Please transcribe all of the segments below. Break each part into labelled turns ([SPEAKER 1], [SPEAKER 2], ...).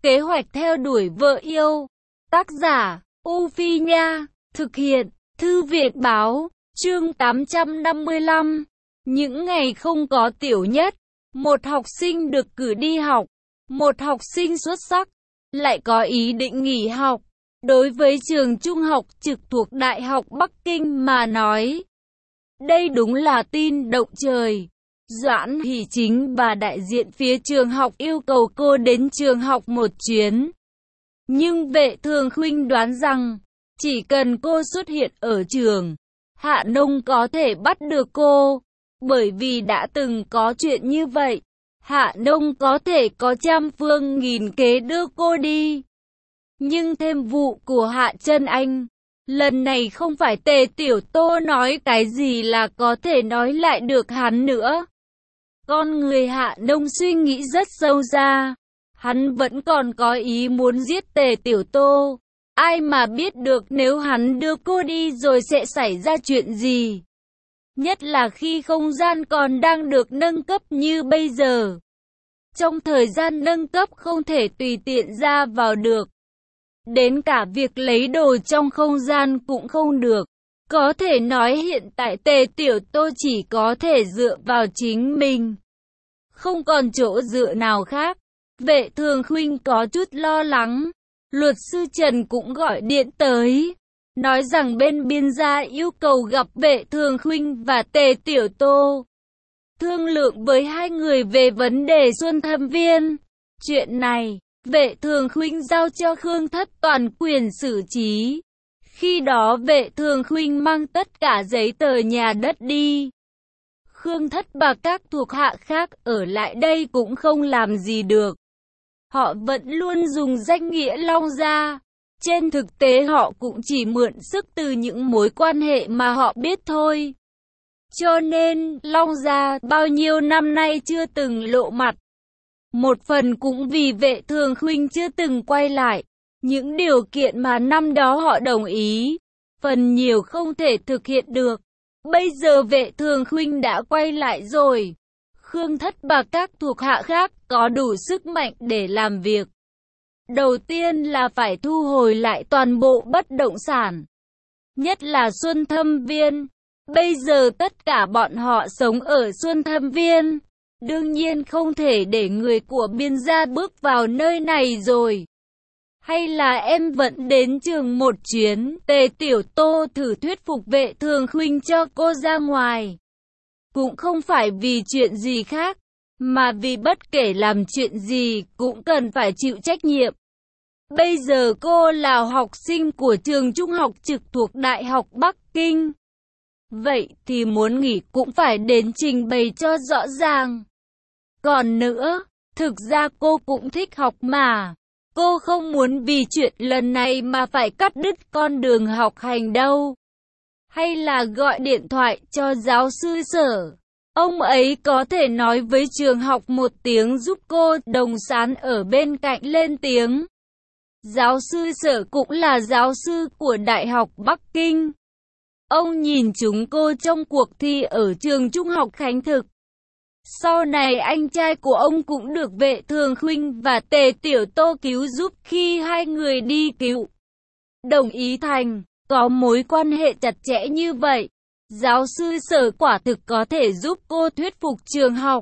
[SPEAKER 1] Kế hoạch theo đuổi vợ yêu. Tác giả, U Phi Nha. Thực hiện, Thư viện Báo. Chương 855. Những ngày không có Tiểu Nhất. Một học sinh được cử đi học. Một học sinh xuất sắc, lại có ý định nghỉ học. Đối với trường trung học trực thuộc Đại học Bắc Kinh mà nói, đây đúng là tin động trời. Doãn Hỷ Chính và đại diện phía trường học yêu cầu cô đến trường học một chuyến. Nhưng Vệ Thường Khuynh đoán rằng, chỉ cần cô xuất hiện ở trường, Hạ Nông có thể bắt được cô. Bởi vì đã từng có chuyện như vậy, Hạ Nông có thể có trăm phương nghìn kế đưa cô đi. Nhưng thêm vụ của Hạ Trân Anh, lần này không phải Tề Tiểu Tô nói cái gì là có thể nói lại được hắn nữa. Con người Hạ Nông suy nghĩ rất sâu xa, hắn vẫn còn có ý muốn giết Tề Tiểu Tô. Ai mà biết được nếu hắn đưa cô đi rồi sẽ xảy ra chuyện gì. Nhất là khi không gian còn đang được nâng cấp như bây giờ. Trong thời gian nâng cấp không thể tùy tiện ra vào được. Đến cả việc lấy đồ trong không gian cũng không được. Có thể nói hiện tại Tề Tiểu Tô chỉ có thể dựa vào chính mình. Không còn chỗ dựa nào khác. Vệ Thường Khuynh có chút lo lắng. Luật sư Trần cũng gọi điện tới, nói rằng bên biên gia yêu cầu gặp Vệ Thường Khuynh và Tề Tiểu Tô, thương lượng với hai người về vấn đề Xuân Thâm Viên. Chuyện này, Vệ Thường Khuynh giao cho Khương Thất toàn quyền xử trí. Khi đó Vệ Thường Khuynh mang tất cả giấy tờ nhà đất đi. Khương Thất và các thuộc hạ khác ở lại đây cũng không làm gì được. Họ vẫn luôn dùng danh nghĩa Long Gia. Trên thực tế họ cũng chỉ mượn sức từ những mối quan hệ mà họ biết thôi. Cho nên, Long Gia bao nhiêu năm nay chưa từng lộ mặt. Một phần cũng vì Vệ Thường Khuynh chưa từng quay lại. Những điều kiện mà năm đó họ đồng ý, phần nhiều không thể thực hiện được. Bây giờ Vệ Thường Khuynh đã quay lại rồi. Khương Thất và các thuộc hạ khác có đủ sức mạnh để làm việc. Đầu tiên là phải thu hồi lại toàn bộ bất động sản, nhất là Xuân Thâm Viên. Bây giờ tất cả bọn họ sống ở Xuân Thâm Viên, đương nhiên không thể để người của biên gia bước vào nơi này rồi. Hay là em vẫn đến trường một chuyến? Tề Tiểu Tô thử thuyết phục Vệ Thường Khuynh cho cô ra ngoài. Cũng không phải vì chuyện gì khác, mà vì bất kể làm chuyện gì cũng cần phải chịu trách nhiệm. Bây giờ cô là học sinh của trường trung học trực thuộc Đại học Bắc Kinh. Vậy thì muốn nghỉ cũng phải đến trình bày cho rõ ràng. Còn nữa, thực ra cô cũng thích học mà. Cô không muốn vì chuyện lần này mà phải cắt đứt con đường học hành đâu. Hay là gọi điện thoại cho giáo sư Sở. Ông ấy có thể nói với trường học một tiếng giúp cô. Đồng Sán ở bên cạnh lên tiếng. Giáo sư Sở cũng là giáo sư của Đại học Bắc Kinh. Ông nhìn chúng cô trong cuộc thi ở trường trung học Khánh Thực. Sau này anh trai của ông cũng được Vệ Thường Khuynh và Tề Tiểu Tô cứu giúp khi hai người đi cứu. Đồng ý thành, có mối quan hệ chặt chẽ như vậy. Giáo sư Sở quả thực có thể giúp cô thuyết phục trường học,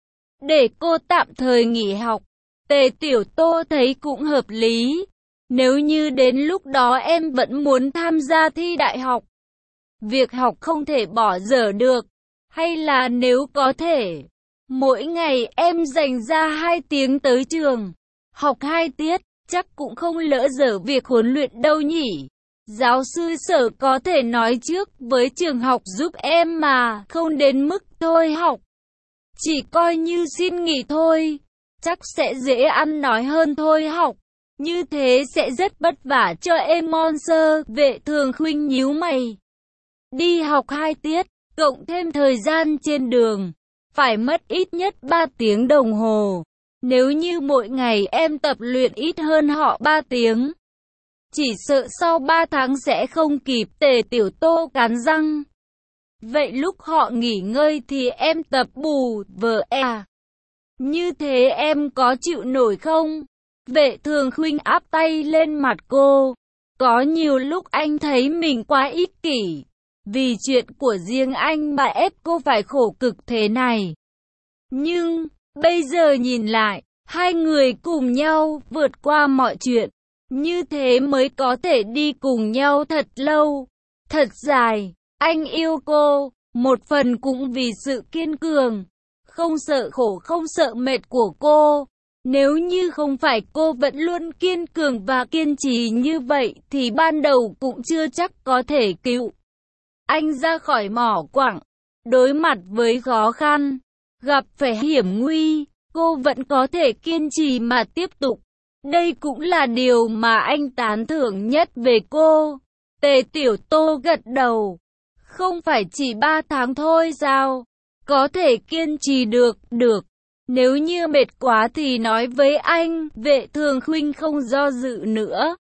[SPEAKER 1] để cô tạm thời nghỉ học. Tề Tiểu Tô thấy cũng hợp lý. Nếu như đến lúc đó em vẫn muốn tham gia thi đại học, việc học không thể bỏ dở được. Hay là nếu có thể, mỗi ngày em dành ra 2 tiếng tới trường, học 2 tiết, chắc cũng không lỡ dở việc huấn luyện đâu nhỉ. Giáo sư Sở có thể nói trước với trường học giúp em mà, không đến mức thôi học. Chỉ coi như xin nghỉ thôi, chắc sẽ dễ ăn nói hơn thôi học. Như thế sẽ rất vất vả cho em Monster. Vệ Thường Khuynh nhíu mày. Đi học 2 tiết, cộng thêm thời gian trên đường, phải mất ít nhất 3 tiếng đồng hồ. Nếu như mỗi ngày em tập luyện ít hơn họ 3 tiếng, chỉ sợ sau 3 tháng sẽ không kịp. Tề Tiểu Tô cắn răng. Vậy lúc họ nghỉ ngơi thì em tập bù vở à? Như thế em có chịu nổi không? Vệ Thường Khuynh áp tay lên mặt cô. Có nhiều lúc anh thấy mình quá ích kỷ. Vì chuyện của riêng anh mà ép cô phải khổ cực thế này. Nhưng, bây giờ nhìn lại, hai người cùng nhau vượt qua mọi chuyện. Như thế mới có thể đi cùng nhau thật lâu, thật dài. Anh yêu cô, một phần cũng vì sự kiên cường, không sợ khổ không sợ mệt của cô. Nếu như không phải cô vẫn luôn kiên cường và kiên trì như vậy thì ban đầu cũng chưa chắc có thể cứu anh ra khỏi mỏ quặng. Đối mặt với khó khăn, gặp phải hiểm nguy, cô vẫn có thể kiên trì mà tiếp tục. Đây cũng là điều mà anh tán thưởng nhất về cô. Tề Tiểu Tô gật đầu. Không phải chỉ 3 tháng thôi sao? Có thể kiên trì được. Nếu như mệt quá thì nói với anh. Vệ Thường Khuynh không do dự nữa.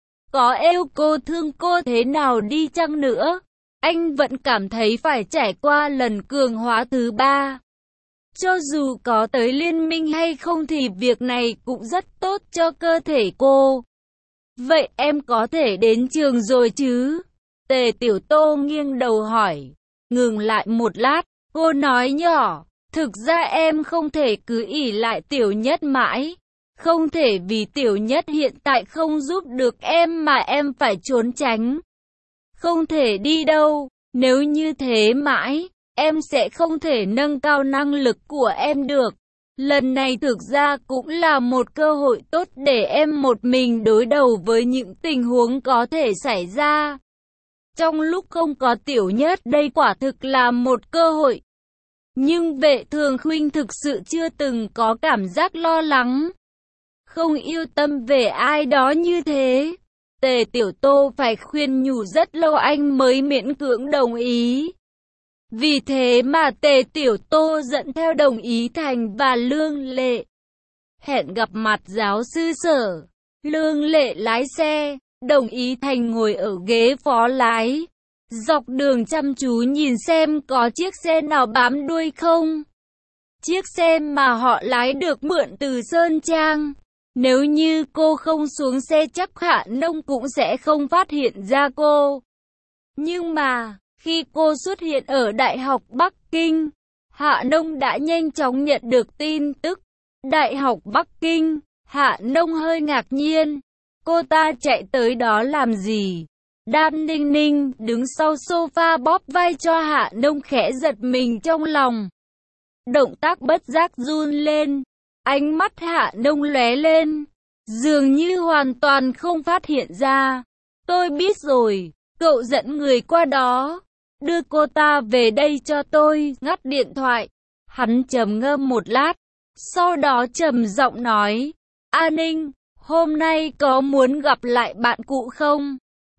[SPEAKER 1] Có yêu cô thương cô thế nào đi chăng nữa, anh vẫn cảm thấy phải trải qua lần cường hóa thứ 3. Cho dù có tới liên minh hay không thì việc này cũng rất tốt cho cơ thể cô. Vậy em có thể đến trường rồi chứ? Tề Tiểu Tô nghiêng đầu hỏi. Ngừng lại một lát, cô nói nhỏ. Thực ra em không thể cứ ỷ lại Tiểu Nhất mãi. Không thể vì Tiểu Nhất hiện tại không giúp được em mà em phải trốn tránh. Không thể đi đâu. Nếu như thế mãi, em sẽ không thể nâng cao năng lực của em được. Lần này thực ra cũng là một cơ hội tốt để em một mình đối đầu với những tình huống có thể xảy ra. Trong lúc không có Tiểu Nhất, đây quả thực là một cơ hội. Nhưng Vệ Thường Khuynh thực sự chưa từng có cảm giác lo lắng, không yêu tâm về ai đó như thế. Tề Tiểu Tô phải khuyên nhủ rất lâu anh mới miễn cưỡng đồng ý. Vì thế mà Tề Tiểu Tô dẫn theo Đồng Ý Thành và Lương Lệ. Hẹn gặp mặt giáo sư Sở. Lương Lệ lái xe, Đồng Ý Thành ngồi ở ghế phó lái. Dọc đường chăm chú nhìn xem có chiếc xe nào bám đuôi không. Chiếc xe mà họ lái được mượn từ Sơn Trang. Nếu như cô không xuống xe chắc Hạ Nông cũng sẽ không phát hiện ra cô. Nhưng mà, khi cô xuất hiện ở Đại học Bắc Kinh, Hạ Nông đã nhanh chóng nhận được tin tức. Đại học Bắc Kinh, Hạ Nông hơi ngạc nhiên. Cô ta chạy tới đó làm gì? Đan Ninh Ninh đứng sau sofa bóp vai cho Hạ Nông khẽ giật mình trong lòng. Động tác bất giác run lên. Ánh mắt Hạ Nông lóe lên, dường như hoàn toàn không phát hiện ra. Tôi biết rồi, cậu dẫn người qua đó, đưa cô ta về đây cho tôi. Ngắt điện thoại, hắn trầm ngâm một lát, sau đó trầm giọng nói, A Ninh, hôm nay có muốn gặp lại bạn cũ không?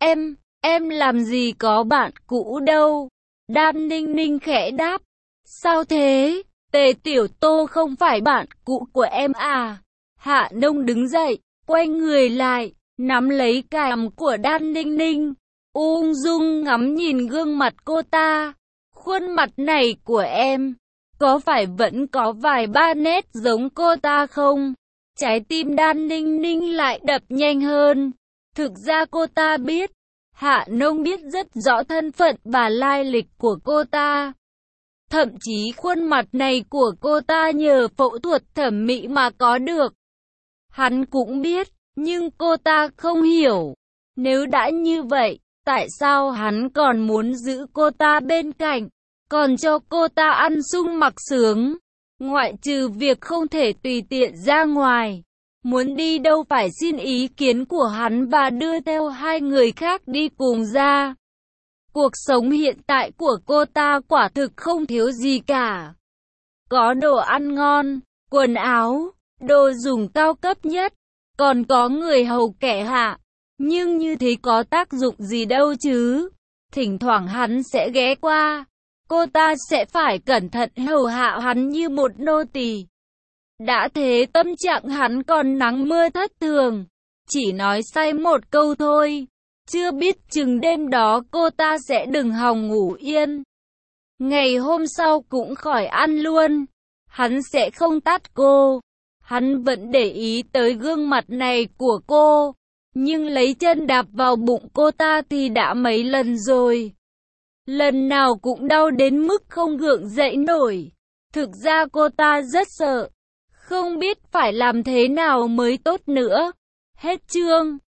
[SPEAKER 1] Em làm gì có bạn cũ đâu. Đan Ninh Ninh khẽ đáp, sao thế? Tề Tiểu Tô không phải bạn cũ của em à? Hạ Nông đứng dậy, quay người lại, nắm lấy cằm của Đan Ninh Ninh, ung dung ngắm nhìn gương mặt cô ta. Khuôn mặt này của em, có phải vẫn có vài ba nét giống cô ta không? Trái tim Đan Ninh Ninh lại đập nhanh hơn. Thực ra cô ta biết, Hạ Nông biết rất rõ thân phận và lai lịch của cô ta. Thậm chí khuôn mặt này của cô ta nhờ phẫu thuật thẩm mỹ mà có được. Hắn cũng biết, nhưng cô ta không hiểu. Nếu đã như vậy, tại sao hắn còn muốn giữ cô ta bên cạnh, còn cho cô ta ăn sung mặc sướng? Ngoại trừ việc không thể tùy tiện ra ngoài, muốn đi đâu phải xin ý kiến của hắn và đưa theo hai người khác đi cùng ra. Cuộc sống hiện tại của cô ta quả thực không thiếu gì cả. Có đồ ăn ngon, quần áo, đồ dùng cao cấp nhất, còn có người hầu kẻ hạ. Nhưng như thế có tác dụng gì đâu chứ? Thỉnh thoảng hắn sẽ ghé qua, cô ta sẽ phải cẩn thận hầu hạ hắn như một nô tỳ. Đã thế tâm trạng hắn còn nắng mưa thất thường, chỉ nói sai một câu thôi, chưa biết chừng đêm đó cô ta sẽ đừng hòng ngủ yên. Ngày hôm sau cũng khỏi ăn luôn, hắn sẽ không tát cô. Hắn vẫn để ý tới gương mặt này của cô, nhưng lấy chân đạp vào bụng cô ta thì đã mấy lần rồi. Lần nào cũng đau đến mức không gượng dậy nổi. Thực ra cô ta rất sợ, không biết phải làm thế nào mới tốt nữa. Hết chương.